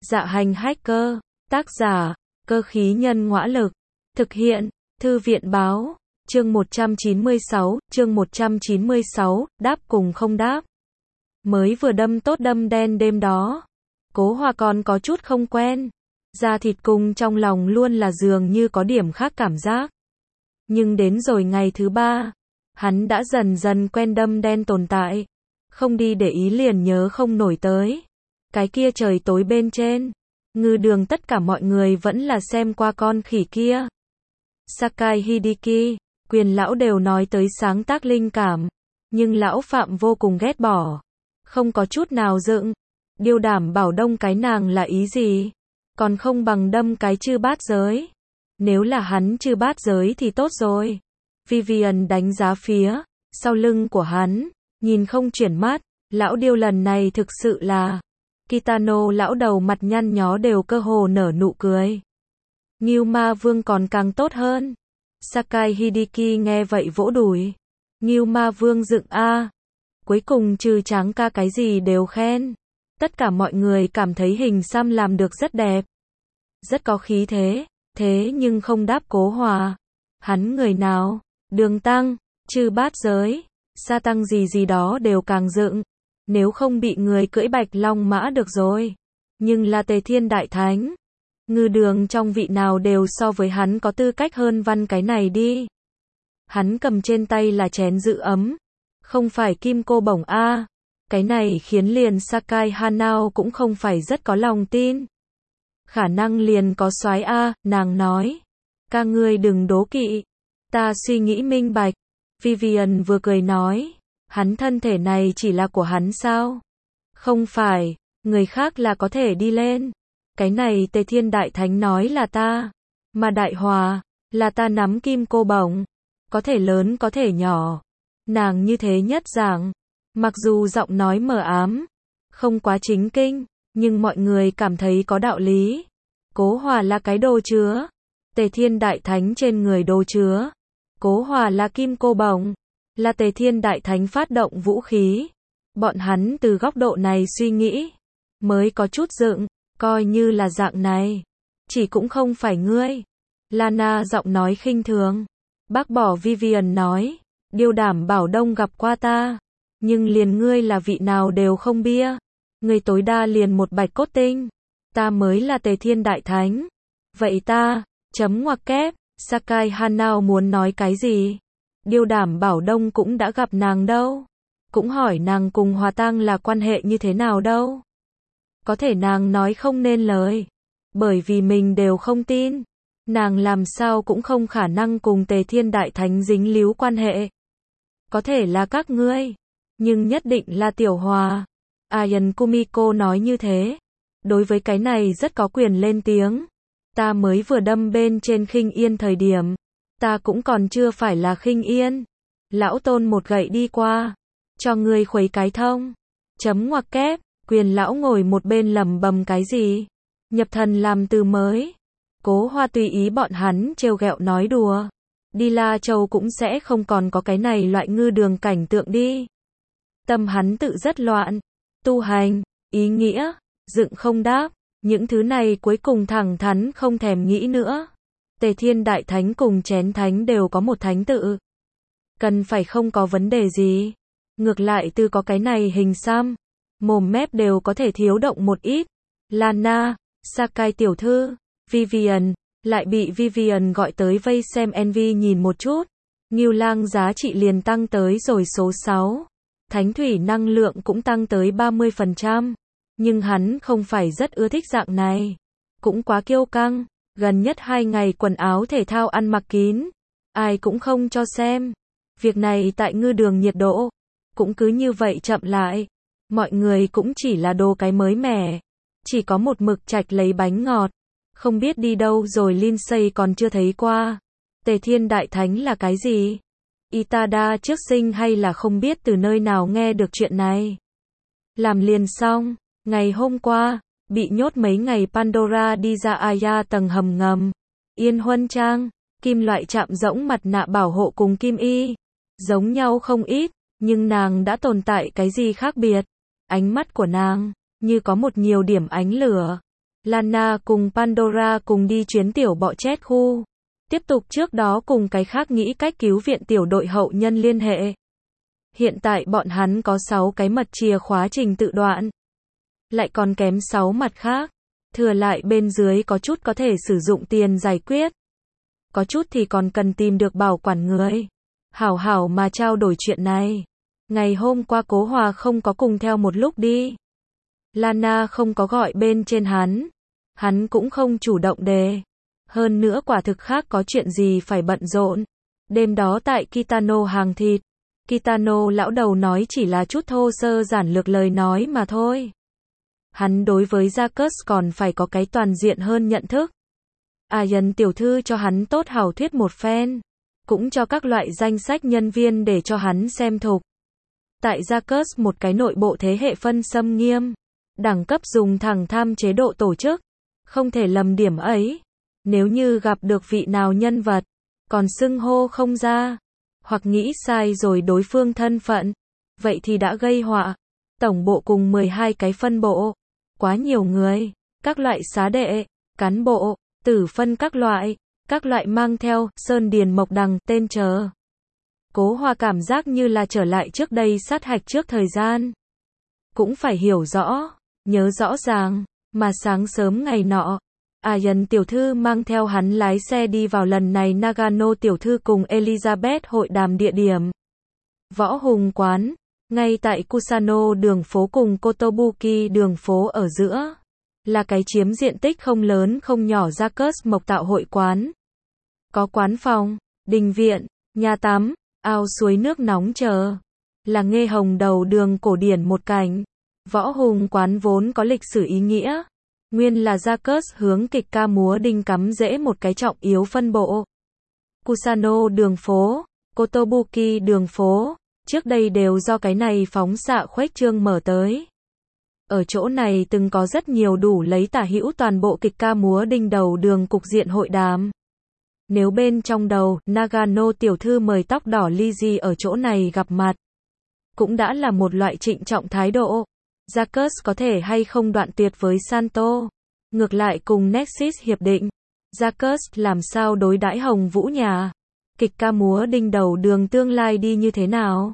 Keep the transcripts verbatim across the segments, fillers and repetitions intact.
Dạ hành hacker, tác giả, cơ khí nhân ngõa lực, thực hiện, thư viện báo, chương một trăm chín mươi sáu, chương một trăm chín mươi sáu, đáp cùng không đáp. Mới vừa đâm tốt đâm đen đêm đó, Cố Hòa còn có chút không quen, da thịt cùng trong lòng luôn là dường như có điểm khác cảm giác. Nhưng đến rồi ngày thứ ba, hắn đã dần dần quen đâm đen tồn tại, không đi để ý liền nhớ không nổi tới. Cái kia trời tối bên trên, ngư đường tất cả mọi người vẫn là xem qua con khỉ kia. Sakai Hideki, Quyền lão đều nói tới sáng tác linh cảm, nhưng lão Phạm vô cùng ghét bỏ, không có chút nào dựng. Điêu đảm bảo đông cái nàng là ý gì? Còn không bằng đâm cái chư bát giới. Nếu là hắn chư bát giới thì tốt rồi. Vivian đánh giá phía sau lưng của hắn, nhìn không chuyển mắt, lão điêu lần này thực sự là... Kitano lão đầu mặt nhăn nhó đều cơ hồ nở nụ cười. Ngưu Ma Vương còn càng tốt hơn. Sakai Hideki nghe vậy vỗ đùi. Ngưu Ma Vương dựng a. Cuối cùng trừ Tráng ca cái gì đều khen. Tất cả mọi người cảm thấy hình xăm làm được rất đẹp. Rất có khí thế, thế nhưng không đáp Cố Hòa. Hắn người nào? Đường Tăng, chư bát giới, sa tăng gì gì đó đều càng dựng. Nếu không bị người cưỡi bạch long mã được rồi. Nhưng là Tề Thiên Đại Thánh. Ngư đường trong vị nào đều so với hắn có tư cách hơn văn cái này đi. Hắn cầm trên tay là chén giữ ấm. Không phải kim cô bổng a. Cái này khiến liền Sakai Hanao cũng không phải rất có lòng tin. Khả năng liền có soái a, nàng nói. Ca ngươi đừng đố kỵ. Ta suy nghĩ minh bạch. Vivian vừa cười nói. Hắn thân thể này chỉ là của hắn sao? Không phải, người khác là có thể đi lên. Cái này Tề Thiên Đại Thánh nói là ta. Mà Đại Hòa, là ta nắm kim cô bổng. Có thể lớn có thể nhỏ. Nàng như thế nhất giảng. Mặc dù giọng nói mờ ám, không quá chính kinh, nhưng mọi người cảm thấy có đạo lý. Cố Hòa là cái đồ chứa. Tề Thiên Đại Thánh trên người đồ chứa. Cố Hòa là kim cô bổng. Là Tề Thiên Đại Thánh phát động vũ khí. Bọn hắn từ góc độ này suy nghĩ, mới có chút dựng, coi như là dạng này. Chỉ cũng không phải ngươi. Lana giọng nói khinh thường. Bác bỏ Vivian nói, điêu đảm bảo đông gặp qua ta. Nhưng liền ngươi là vị nào đều không bia. Ngươi tối đa liền một bạch cốt tinh. Ta mới là Tề Thiên Đại Thánh. Vậy ta, chấm ngoặc kép, Sakai Hanao muốn nói cái gì? Điêu đảm bảo đông cũng đã gặp nàng đâu. Cũng hỏi nàng cùng Hòa Tang là quan hệ như thế nào đâu. Có thể nàng nói không nên lời. Bởi vì mình đều không tin. Nàng làm sao cũng không khả năng cùng Tề Thiên Đại Thánh dính líu quan hệ. Có thể là các ngươi. Nhưng nhất định là Tiểu Hòa. Ayan Kumiko nói như thế. Đối với cái này rất có quyền lên tiếng. Ta mới vừa đâm bên trên Khinh Yên thời điểm. Ta cũng còn chưa phải là Khinh Yên. Lão Tôn một gậy đi qua. Cho ngươi khuấy cái thông. Chấm ngoặc kép. Quyền lão ngồi một bên lẩm bẩm cái gì. Nhập thần làm từ mới. Cố Hoa tùy ý bọn hắn trêu ghẹo nói đùa. Đi La Châu cũng sẽ không còn có cái này loại ngư đường cảnh tượng đi. Tâm hắn tự rất loạn. Tu hành, ý nghĩa, dựng không đáp. Những thứ này cuối cùng thẳng thắn không thèm nghĩ nữa. Tề Thiên Đại Thánh cùng Chén Thánh đều có một thánh tự. Cần phải không có vấn đề gì. Ngược lại từ có cái này hình xăm. Mồm mép đều có thể thiếu động một ít. Lana, Sakai tiểu thư, Vivian, lại bị Vivian gọi tới vây xem Envy nhìn một chút. Ngưu Lang giá trị liền tăng tới rồi số sáu. Thánh thủy năng lượng cũng tăng tới ba mươi phần trăm. Nhưng hắn không phải rất ưa thích dạng này. Cũng quá kiêu căng. Gần nhất hai ngày quần áo thể thao ăn mặc kín. Ai cũng không cho xem. Việc này tại ngư đường nhiệt độ. Cũng cứ như vậy chậm lại. Mọi người cũng chỉ là đồ cái mới mẻ. Chỉ có một mực trạch lấy bánh ngọt. Không biết đi đâu rồi Lindsay còn chưa thấy qua. Tề Thiên Đại Thánh là cái gì? Itada trước sinh hay là không biết từ nơi nào nghe được chuyện này. Làm liền xong. Ngày hôm qua, bị nhốt mấy ngày Pandora đi ra Aya tầng hầm ngầm. Yên Huân Trang, kim loại chạm rỗng mặt nạ bảo hộ cùng kim y. Giống nhau không ít, nhưng nàng đã tồn tại cái gì khác biệt. Ánh mắt của nàng, như có một nhiều điểm ánh lửa. Lana cùng Pandora cùng đi chuyến tiểu bọ chết khu. Tiếp tục trước đó cùng cái khác nghĩ cách cứu viện tiểu đội hậu nhân liên hệ. Hiện tại bọn hắn có sáu cái mật chìa khóa trình tự đoạn. Lại còn kém sáu mặt khác. Thừa lại bên dưới có chút có thể sử dụng tiền giải quyết. Có chút thì còn cần tìm được bảo quản người. Hảo hảo mà trao đổi chuyện này. Ngày hôm qua Cố Hòa không có cùng theo một lúc đi. Lana không có gọi bên trên hắn. Hắn cũng không chủ động đề. Hơn nữa quả thực khác có chuyện gì phải bận rộn. Đêm đó tại Kitano hàng thịt. Kitano lão đầu nói chỉ là chút thô sơ giản lược lời nói mà thôi. Hắn đối với Jacques còn phải có cái toàn diện hơn nhận thức. Ayan tiểu thư cho hắn tốt hảo thuyết một phen. Cũng cho các loại danh sách nhân viên để cho hắn xem thục. Tại Jacques một cái nội bộ thế hệ phân xâm nghiêm. Đẳng cấp dùng thẳng tham chế độ tổ chức. Không thể lầm điểm ấy. Nếu như gặp được vị nào nhân vật. Còn xưng hô không ra. Hoặc nghĩ sai rồi đối phương thân phận. Vậy thì đã gây họa. Tổng bộ cùng mười hai cái phân bộ. Quá nhiều người. Các loại xá đệ. Cán bộ. Tử phân các loại. Các loại mang theo. Sơn điền mộc đằng. Tên chờ. Cố Hòa cảm giác như là trở lại trước đây sát hạch trước thời gian. Cũng phải hiểu rõ. Nhớ rõ ràng. Mà sáng sớm ngày nọ. Ayan tiểu thư mang theo hắn lái xe đi vào lần này Nagano tiểu thư cùng Elizabeth hội đàm địa điểm. Võ Hùng quán. Ngay tại Kusano đường phố cùng Kotobuki đường phố ở giữa. Là cái chiếm diện tích không lớn không nhỏ Jacques Mộc tạo hội quán. Có quán phòng, đình viện, nhà tắm, ao suối nước nóng chờ. Là nghê hồng đầu đường cổ điển một cảnh. Võ Hùng quán vốn có lịch sử ý nghĩa. Nguyên là Jacques hướng kịch ca múa đinh cắm rễ một cái trọng yếu phân bộ. Kusano đường phố, Kotobuki đường phố, trước đây đều do cái này phóng xạ khuếch trương mở tới. Ở chỗ này từng có rất nhiều đủ lấy tả hữu toàn bộ kịch ca múa đinh đầu đường cục diện hội đàm. Nếu bên trong đầu, Nagano tiểu thư mời tóc đỏ Lizzie ở chỗ này gặp mặt. Cũng đã là một loại trịnh trọng thái độ. Jacques có thể hay không đoạn tuyệt với Santo. Ngược lại cùng Nexus hiệp định. Jacques làm sao đối đãi Hồng Vũ nhà. Kịch ca múa đinh đầu đường tương lai đi như thế nào.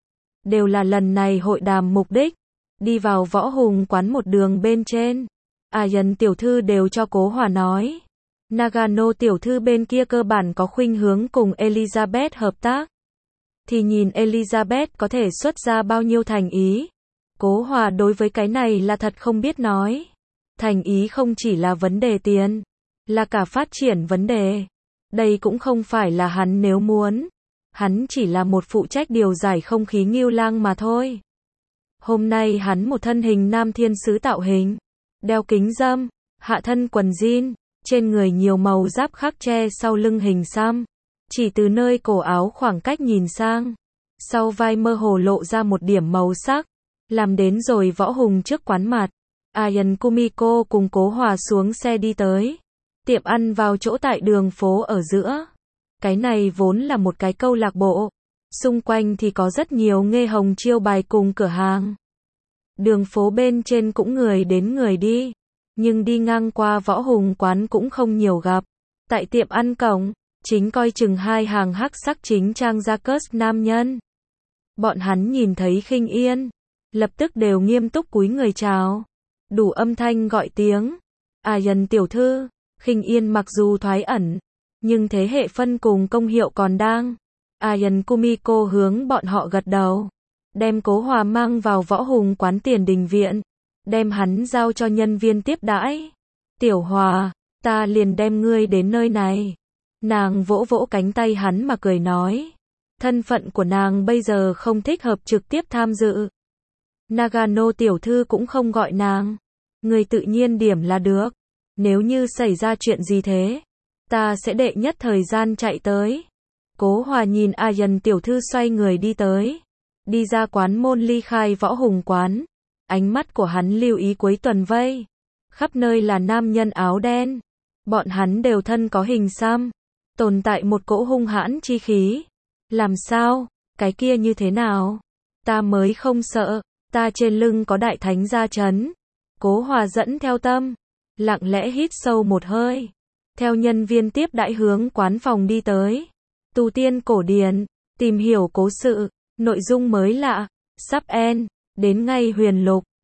Đều là lần này hội đàm mục đích. Đi vào Võ Hùng quán một đường bên trên. Ayan tiểu thư đều cho Cố Hòa nói. Nagano tiểu thư bên kia cơ bản có khuynh hướng cùng Elizabeth hợp tác. Thì nhìn Elizabeth có thể xuất ra bao nhiêu thành ý. Cố Hòa đối với cái này là thật không biết nói. Thành ý không chỉ là vấn đề tiền. Là cả phát triển vấn đề. Đây cũng không phải là hắn nếu muốn. Hắn chỉ là một phụ trách điều giải không khí Ngưu Lang mà thôi. Hôm nay hắn một thân hình nam thiên sứ tạo hình. Đeo kính râm. Hạ thân quần jean. Trên người nhiều màu giáp khắc che sau lưng hình xăm. Chỉ từ nơi cổ áo khoảng cách nhìn sang. Sau vai mơ hồ lộ ra một điểm màu sắc. Làm đến rồi Võ Hùng trước quán mặt. Ayan Kumiko cùng Cố Hòa xuống xe đi tới. Tiệm ăn vào chỗ tại đường phố ở giữa. Cái này vốn là một cái câu lạc bộ. Xung quanh thì có rất nhiều nghê hồng chiêu bài cùng cửa hàng. Đường phố bên trên cũng người đến người đi. Nhưng đi ngang qua Võ Hùng quán cũng không nhiều gặp. Tại tiệm ăn cổng, chính coi chừng hai hàng hắc sắc chính trang Jacques nam nhân. Bọn hắn nhìn thấy Khinh Yên. Lập tức đều nghiêm túc cúi người chào. Đủ âm thanh gọi tiếng. Ayan tiểu thư. Khinh Yên mặc dù thoái ẩn. Nhưng thế hệ phân cùng công hiệu còn đang. Ayan Kumiko hướng bọn họ gật đầu. Đem Cố Hòa mang vào Võ Hùng quán tiền đình viện. Đem hắn giao cho nhân viên tiếp đãi. Tiểu Hòa, ta liền đem ngươi đến nơi này. Nàng vỗ vỗ cánh tay hắn mà cười nói. Thân phận của nàng bây giờ không thích hợp trực tiếp tham dự. Nagano tiểu thư cũng không gọi nàng. Người tự nhiên điểm là được. Nếu như xảy ra chuyện gì thế, ta sẽ đệ nhất thời gian chạy tới. Cố Hòa nhìn Ayan tiểu thư xoay người đi tới. Đi ra quán môn ly khai Võ Hùng quán. Ánh mắt của hắn lưu ý cuối tuần vây. Khắp nơi là nam nhân áo đen. Bọn hắn đều thân có hình xăm. Tồn tại một cỗ hung hãn chi khí. Làm sao? Cái kia như thế nào? Ta mới không sợ. Ta trên lưng có đại thánh gia trấn. Cố Hòa dẫn theo tâm. lặng lẽ hít sâu một hơi. Theo nhân viên tiếp đãi hướng quán phòng đi tới. Tu tiên cổ điển, tìm hiểu cố sự, nội dung mới lạ, sắp end, đến ngay huyền lục.